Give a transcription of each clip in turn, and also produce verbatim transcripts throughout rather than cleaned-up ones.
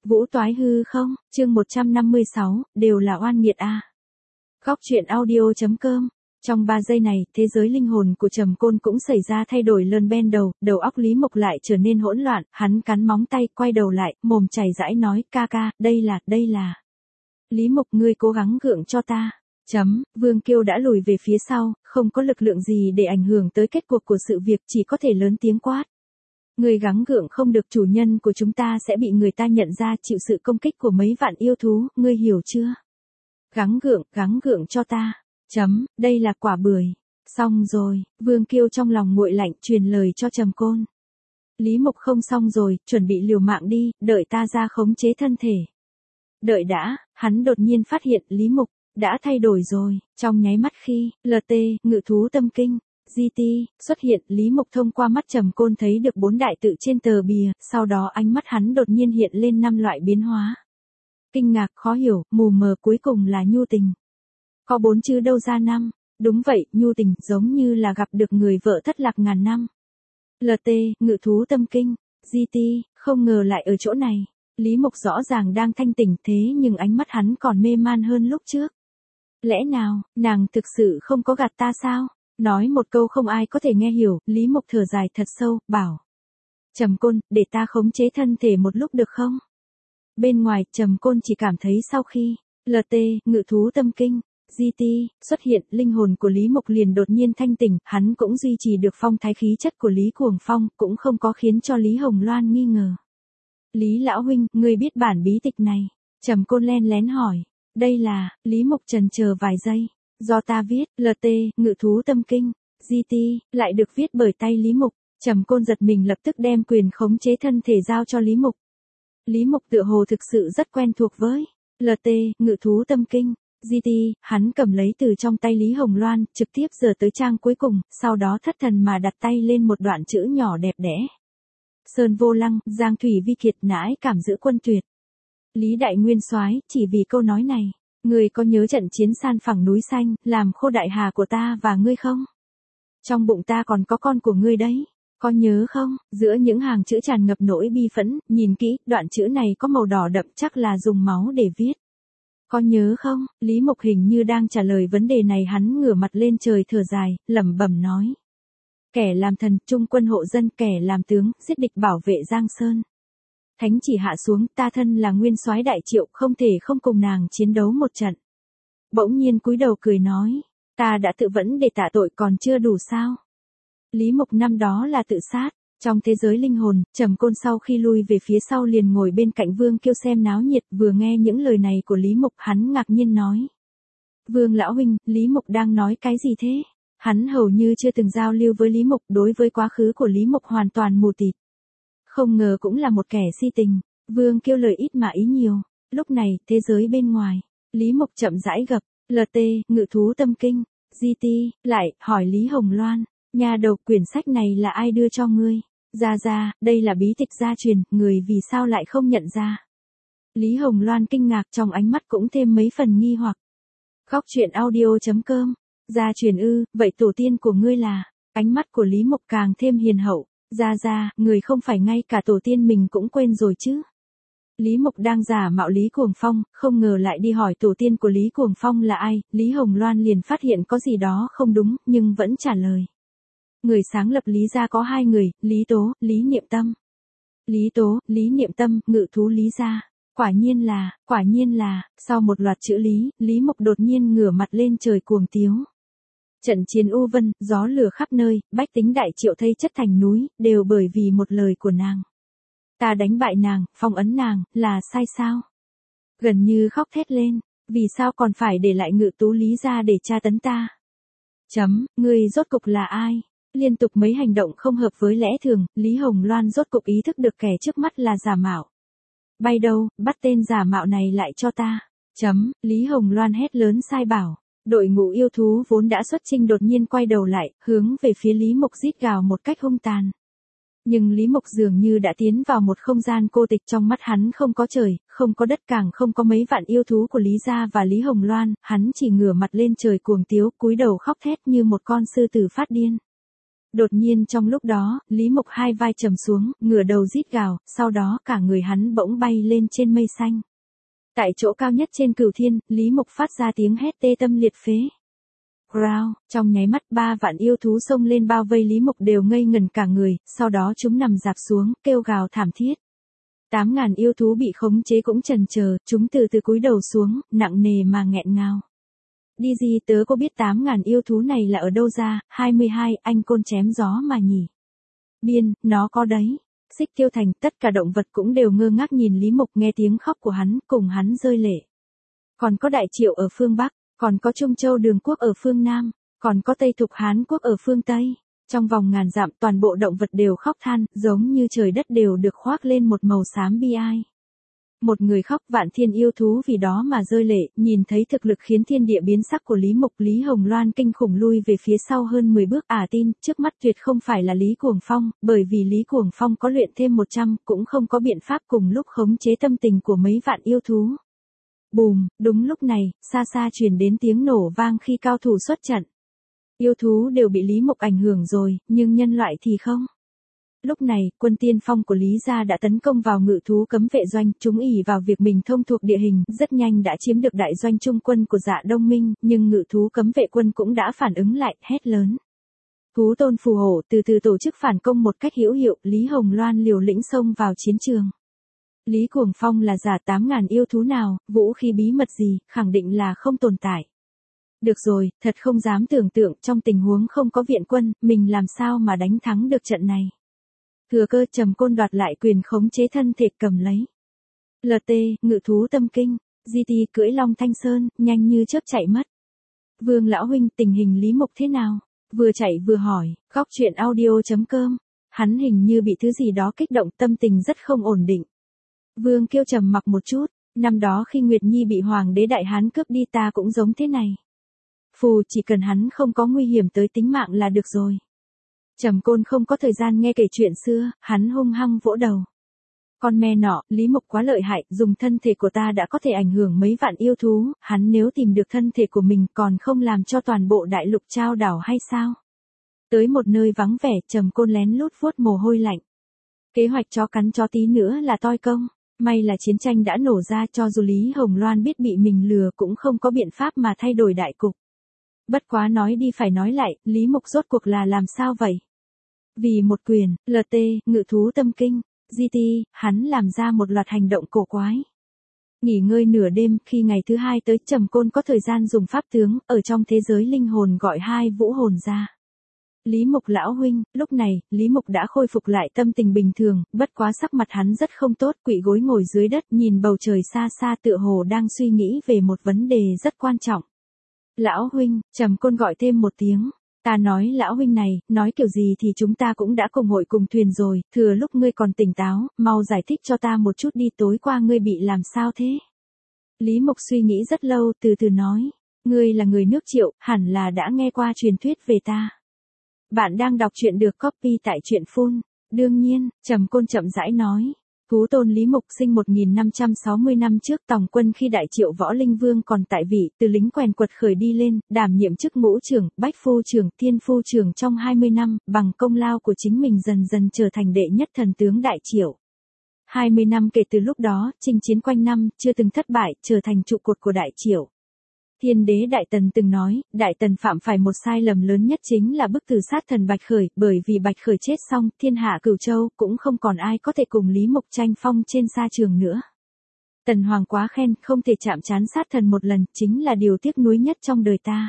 Vũ toái hư không, chương một trăm năm mươi sáu, đều là oan nghiệt a. Góc truyện audio chấm com. Trong ba giây này, thế giới linh hồn của Trầm Côn cũng xảy ra thay đổi lớn ben đầu, đầu óc Lý Mộc lại trở nên hỗn loạn, hắn cắn móng tay, quay đầu lại, mồm chảy rãi nói, ca ca, đây là, đây là. Lý Mộc, ngươi cố gắng gượng cho ta. Chấm, Vương Kiêu đã lùi về phía sau, không có lực lượng gì để ảnh hưởng tới kết cuộc của sự việc, chỉ có thể lớn tiếng quát. Người gắng gượng không được, chủ nhân của chúng ta sẽ bị người ta nhận ra chịu sự công kích của mấy vạn yêu thú, ngươi hiểu chưa? Gắng gượng, gắng gượng cho ta. Chấm, đây là quả bưởi. Xong rồi, Vương Kiêu trong lòng nguội lạnh truyền lời cho Trầm Côn. Lý Mộc, không xong rồi, chuẩn bị liều mạng đi, đợi ta ra khống chế thân thể. Đợi đã, hắn đột nhiên phát hiện Lý Mộc đã thay đổi rồi, trong nháy mắt khi, lờ tê, ngự thú tâm kinh, giê tê, xuất hiện, Lý Mộc thông qua mắt Trầm Côn thấy được bốn đại tự trên tờ bìa, sau đó ánh mắt hắn đột nhiên hiện lên năm loại biến hóa. Kinh ngạc, khó hiểu, mù mờ, cuối cùng là nhu tình. Có bốn chữ đâu ra năm, đúng vậy, nhu tình, giống như là gặp được người vợ thất lạc ngàn năm. lờ tê, ngự thú tâm kinh, giê tê, không ngờ lại ở chỗ này. Lý Mộc rõ ràng đang thanh tỉnh thế nhưng ánh mắt hắn còn mê man hơn lúc trước. Lẽ nào, nàng thực sự không có gạt ta sao? Nói một câu không ai có thể nghe hiểu, Lý Mộc thở dài thật sâu, bảo. Trầm Côn, để ta khống chế thân thể một lúc được không? Bên ngoài, Trầm Côn chỉ cảm thấy sau khi, lờ tê, ngự thú tâm kinh, giê tê, xuất hiện, linh hồn của Lý Mộc liền đột nhiên thanh tỉnh, hắn cũng duy trì được phong thái khí chất của Lý Cuồng Phong, cũng không có khiến cho Lý Hồng Loan nghi ngờ. Lý lão huynh, ngươi biết bản bí tịch này? Trầm Côn len lén hỏi. Đây là, Lý Mộc chần chờ vài giây. Do ta viết, lờ tê, ngự thú tâm kinh, giê tê, lại được viết bởi tay Lý Mộc. Trầm Côn giật mình lập tức đem quyền khống chế thân thể giao cho Lý Mộc. Lý Mộc tựa hồ thực sự rất quen thuộc với lờ tê, ngự thú tâm kinh, giê tê, hắn cầm lấy từ trong tay Lý Hồng Loan, trực tiếp giở tới trang cuối cùng, sau đó thất thần mà đặt tay lên một đoạn chữ nhỏ đẹp đẽ. Sơn vô lăng, giang thủy vi kiệt, nãi cảm giữ quân tuyệt. Lý đại nguyên soái, chỉ vì câu nói này, người có nhớ trận chiến san phẳng núi xanh, làm khô đại hà của ta và ngươi không? Trong bụng ta còn có con của ngươi đấy, có nhớ không? Giữa những hàng chữ tràn ngập nỗi bi phẫn, nhìn kỹ, đoạn chữ này có màu đỏ đậm, chắc là dùng máu để viết. Có nhớ không? Lý Mộc hình như đang trả lời vấn đề này, hắn ngửa mặt lên trời thở dài, lẩm bẩm nói. Kẻ làm thần, trung quân hộ dân, kẻ làm tướng, giết địch bảo vệ Giang Sơn. Thánh chỉ hạ xuống, ta thân là nguyên soái Đại Triệu, không thể không cùng nàng chiến đấu một trận. Bỗng nhiên cúi đầu cười nói, ta đã tự vẫn để tạ tội còn chưa đủ sao? Lý Mộc năm đó là tự sát. Trong thế giới linh hồn, Trầm Côn sau khi lui về phía sau liền ngồi bên cạnh Vương Kiêu xem náo nhiệt, vừa nghe những lời này của Lý Mộc, hắn ngạc nhiên nói. Vương lão huynh, Lý Mộc đang nói cái gì thế? Hắn hầu như chưa từng giao lưu với Lý Mộc, đối với quá khứ của Lý Mộc hoàn toàn mù tịt. Không ngờ cũng là một kẻ si tình. Vương Kiêu lời ít mà ý nhiều. Lúc này, thế giới bên ngoài, Lý Mộc chậm rãi gập, lờ tê, ngự thú tâm kinh, giê tê, lại, hỏi Lý Hồng Loan, nhà đầu, quyển sách này là ai đưa cho ngươi? Ra ra, đây là bí tịch gia truyền, người vì sao lại không nhận ra? Lý Hồng Loan kinh ngạc, trong ánh mắt cũng thêm mấy phần nghi hoặc. Góc truyện audio chấm com. Gia truyền ư, vậy tổ tiên của ngươi là? Ánh mắt của Lý Mộc càng thêm hiền hậu. Ra ra, người không phải ngay cả tổ tiên mình cũng quên rồi chứ? Lý Mộc đang giả mạo Lý Cuồng Phong, không ngờ lại đi hỏi tổ tiên của Lý Cuồng Phong là ai, Lý Hồng Loan liền phát hiện có gì đó không đúng, nhưng vẫn trả lời. Người sáng lập Lý gia có hai người, Lý Tố, Lý Niệm Tâm. Lý Tố, Lý Niệm Tâm, ngự thú Lý gia. Quả nhiên là, quả nhiên là, sau một loạt chữ Lý, Lý Mộc đột nhiên ngửa mặt lên trời cuồng tiếu. Trận chiến u vân, gió lửa khắp nơi, bách tính Đại Triệu thây chất thành núi, đều bởi vì một lời của nàng. Ta đánh bại nàng, phong ấn nàng, là sai sao? Gần như khóc thét lên, vì sao còn phải để lại ngự tú Lý gia để tra tấn ta? Chấm, ngươi rốt cục là ai? Liên tục mấy hành động không hợp với lẽ thường, Lý Hồng Loan rốt cục ý thức được kẻ trước mắt là giả mạo. Bay đâu, bắt tên giả mạo này lại cho ta. Chấm, Lý Hồng Loan hét lớn sai bảo. Đội ngũ yêu thú vốn đã xuất chinh đột nhiên quay đầu lại, hướng về phía Lý Mộc rít gào một cách hung tàn. Nhưng Lý Mộc dường như đã tiến vào một không gian cô tịch, trong mắt hắn không có trời, không có đất, càng không có mấy vạn yêu thú của Lý gia và Lý Hồng Loan, hắn chỉ ngửa mặt lên trời cuồng tiếu, cúi đầu khóc thét như một con sư tử phát điên. Đột nhiên trong lúc đó, Lý Mộc hai vai trầm xuống, ngửa đầu rít gào, sau đó cả người hắn bỗng bay lên trên mây xanh. Tại chỗ cao nhất trên cửu thiên, Lý Mộc phát ra tiếng hét tê tâm liệt phế. Growl, trong nháy mắt ba vạn yêu thú xông lên bao vây Lý Mộc đều ngây ngẩn cả người, sau đó chúng nằm rạp xuống, kêu gào thảm thiết. Tám ngàn yêu thú bị khống chế cũng chần chờ, chúng từ từ cúi đầu xuống, nặng nề mà nghẹn ngào. Đi gì tớ có biết tám ngàn yêu thú này là ở đâu ra, hai mươi hai, anh côn chém gió mà nhỉ. Biên, nó có đấy. Xích Tiêu Thành, tất cả động vật cũng đều ngơ ngác nhìn Lý Mộc, nghe tiếng khóc của hắn, cùng hắn rơi lệ. Còn có Đại Triệu ở phương Bắc, còn có Trung Châu Đường Quốc ở phương Nam, còn có Tây Thục Hán Quốc ở phương Tây. Trong vòng ngàn dặm toàn bộ động vật đều khóc than, giống như trời đất đều được khoác lên một màu xám bi ai. Một người khóc, vạn thiên yêu thú vì đó mà rơi lệ, nhìn thấy thực lực khiến thiên địa biến sắc của Lý Mộc, Lý Hồng Loan kinh khủng lui về phía sau hơn mười bước, à tin, trước mắt tuyệt không phải là Lý Cuồng Phong, bởi vì Lý Cuồng Phong có luyện thêm một trăm, cũng không có biện pháp cùng lúc khống chế tâm tình của mấy vạn yêu thú. Bùm, đúng lúc này, xa xa truyền đến tiếng nổ vang khi cao thủ xuất trận. Yêu thú đều bị Lý Mộc ảnh hưởng rồi, nhưng nhân loại thì không. Lúc này, quân tiên phong của Lý gia đã tấn công vào ngự thú cấm vệ doanh, chúng ỷ vào việc mình thông thuộc địa hình, rất nhanh đã chiếm được đại doanh trung quân của Dạ Đông Minh, nhưng ngự thú cấm vệ quân cũng đã phản ứng lại, hét lớn. Thú tôn phù hổ từ từ tổ chức phản công một cách hữu hiệu, Lý Hồng Loan liều lĩnh xông vào chiến trường. Lý Cuồng Phong là giả tám ngàn yêu thú nào, vũ khí bí mật gì, khẳng định là không tồn tại. Được rồi, thật không dám tưởng tượng trong tình huống không có viện quân, mình làm sao mà đánh thắng được trận này. Thừa cơ Trầm Côn đoạt lại quyền khống chế thân thể cầm lấy. lờ tê, ngự thú tâm kinh, giê tê cưỡi Long Thanh Sơn, nhanh như chớp chạy mất. Vương lão huynh, tình hình Lý Mộc thế nào? Vừa chạy vừa hỏi, góc truyện audio chấm com. Hắn hình như bị thứ gì đó kích động, tâm tình rất không ổn định. Vương Kiêu trầm mặc một chút, năm đó khi Nguyệt Nhi bị Hoàng đế Đại Hán cướp đi ta cũng giống thế này. Phù, chỉ cần hắn không có nguy hiểm tới tính mạng là được rồi. Trầm Côn không có thời gian nghe kể chuyện xưa, hắn hung hăng vỗ đầu. Con mẹ nọ, Lý Mộc quá lợi hại, dùng thân thể của ta đã có thể ảnh hưởng mấy vạn yêu thú, hắn nếu tìm được thân thể của mình còn không làm cho toàn bộ đại lục trao đảo hay sao? Tới một nơi vắng vẻ, Trầm Côn lén lút vuốt mồ hôi lạnh. Kế hoạch chó cắn chó tí nữa là toi công, may là chiến tranh đã nổ ra, cho dù Lý Hồng Loan biết bị mình lừa cũng không có biện pháp mà thay đổi đại cục. Bất quá nói đi phải nói lại, Lý Mộc rốt cuộc là làm sao vậy? Vì một quyền, lờ tê, ngự thú tâm kinh, giê tê, hắn làm ra một loạt hành động cổ quái. Nghỉ ngơi nửa đêm, khi ngày thứ hai tới, Trầm Côn có thời gian dùng pháp tướng, ở trong thế giới linh hồn gọi hai vũ hồn ra. Lý Mộc lão huynh, lúc này, Lý Mộc đã khôi phục lại tâm tình bình thường, bất quá sắc mặt hắn rất không tốt, quỵ gối ngồi dưới đất, nhìn bầu trời xa xa tựa hồ đang suy nghĩ về một vấn đề rất quan trọng. Lão huynh, Trầm Côn gọi thêm một tiếng. Ta nói lão huynh này, nói kiểu gì thì chúng ta cũng đã cùng hội cùng thuyền rồi, thừa lúc ngươi còn tỉnh táo, mau giải thích cho ta một chút đi, tối qua ngươi bị làm sao thế? Lý Mộc suy nghĩ rất lâu, từ từ nói, ngươi là người nước Triệu, hẳn là đã nghe qua truyền thuyết về ta. Bạn đang đọc truyện được copy tại truyện phun. Đương nhiên, Trầm Côn chậm rãi nói. Thú tôn Lý Mộc sinh một nghìn năm trăm sáu mươi năm trước, tòng quân khi Đại Triệu Võ Linh Vương còn tại vị, từ lính quèn quật khởi đi lên, đảm nhiệm chức ngũ trưởng, bách phu trưởng, thiên phu trưởng trong hai mươi năm, bằng công lao của chính mình dần dần trở thành đệ nhất thần tướng Đại Triệu. hai mươi năm kể từ lúc đó, chinh chiến quanh năm, chưa từng thất bại, trở thành trụ cột của Đại Triệu. Thiên đế Đại Tần từng nói, Đại Tần phạm phải một sai lầm lớn nhất chính là bức tử sát thần Bạch Khởi, bởi vì Bạch Khởi chết xong, thiên hạ cửu châu, cũng không còn ai có thể cùng Lý Mộc tranh phong trên sa trường nữa. Tần Hoàng quá khen, không thể chạm trán sát thần một lần, chính là điều tiếc nuối nhất trong đời ta.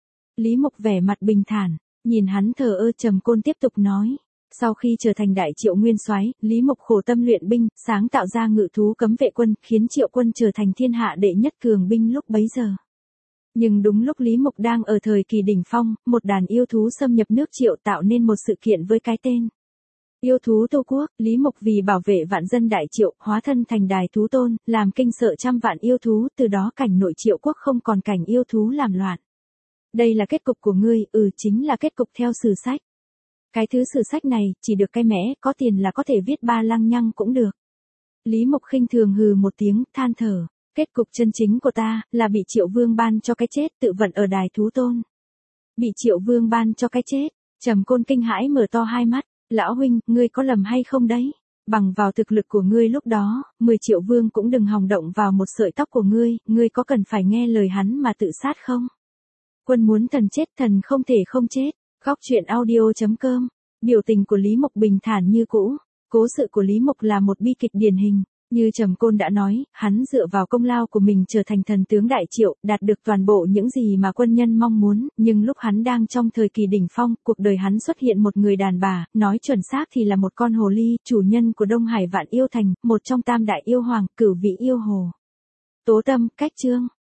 Lý Mộc vẻ mặt bình thản, nhìn hắn thờ ơ. Trầm Côn tiếp tục nói. Sau khi trở thành Đại Triệu nguyên soái, Lý Mộc khổ tâm luyện binh, sáng tạo ra ngự thú cấm vệ quân, khiến Triệu quân trở thành thiên hạ đệ nhất cường binh lúc bấy giờ. Nhưng đúng lúc Lý Mộc đang ở thời kỳ đỉnh phong, một đàn yêu thú xâm nhập nước Triệu tạo nên một sự kiện với cái tên yêu thú Tô Quốc. Lý Mộc vì bảo vệ vạn dân Đại Triệu, hóa thân thành đài thú tôn, làm kinh sợ trăm vạn yêu thú, từ đó cảnh nội Triệu quốc không còn cảnh yêu thú làm loạn. Đây là kết cục của ngươi, ừ chính là kết cục theo sử sách. Cái thứ sử sách này, chỉ được cái mẽ, có tiền là có thể viết ba lăng nhăng cũng được. Lý Mộc khinh thường hừ một tiếng, than thở. Kết cục chân chính của ta, là bị Triệu Vương ban cho cái chết, tự vận ở đài thú tôn. Bị Triệu Vương ban cho cái chết. Trầm Côn kinh hãi mở to hai mắt, lão huynh, ngươi có lầm hay không đấy? Bằng vào thực lực của ngươi lúc đó, mười triệu vương cũng đừng hòng động vào một sợi tóc của ngươi, ngươi có cần phải nghe lời hắn mà tự sát không? Quân muốn thần chết, thần không thể không chết. Góc truyện audio chấm com. Biểu tình của Lý Mộc bình thản như cũ. Cố sự của Lý Mộc là một bi kịch điển hình. Như Trầm Côn đã nói, hắn dựa vào công lao của mình trở thành thần tướng Đại Triệu, đạt được toàn bộ những gì mà quân nhân mong muốn, nhưng lúc hắn đang trong thời kỳ đỉnh phong, cuộc đời hắn xuất hiện một người đàn bà, nói chuẩn xác thì là một con hồ ly, chủ nhân của Đông Hải Vạn Yêu Thành, một trong tam đại yêu hoàng, cửu vị yêu hồ. Tố Tâm, Cách Chương.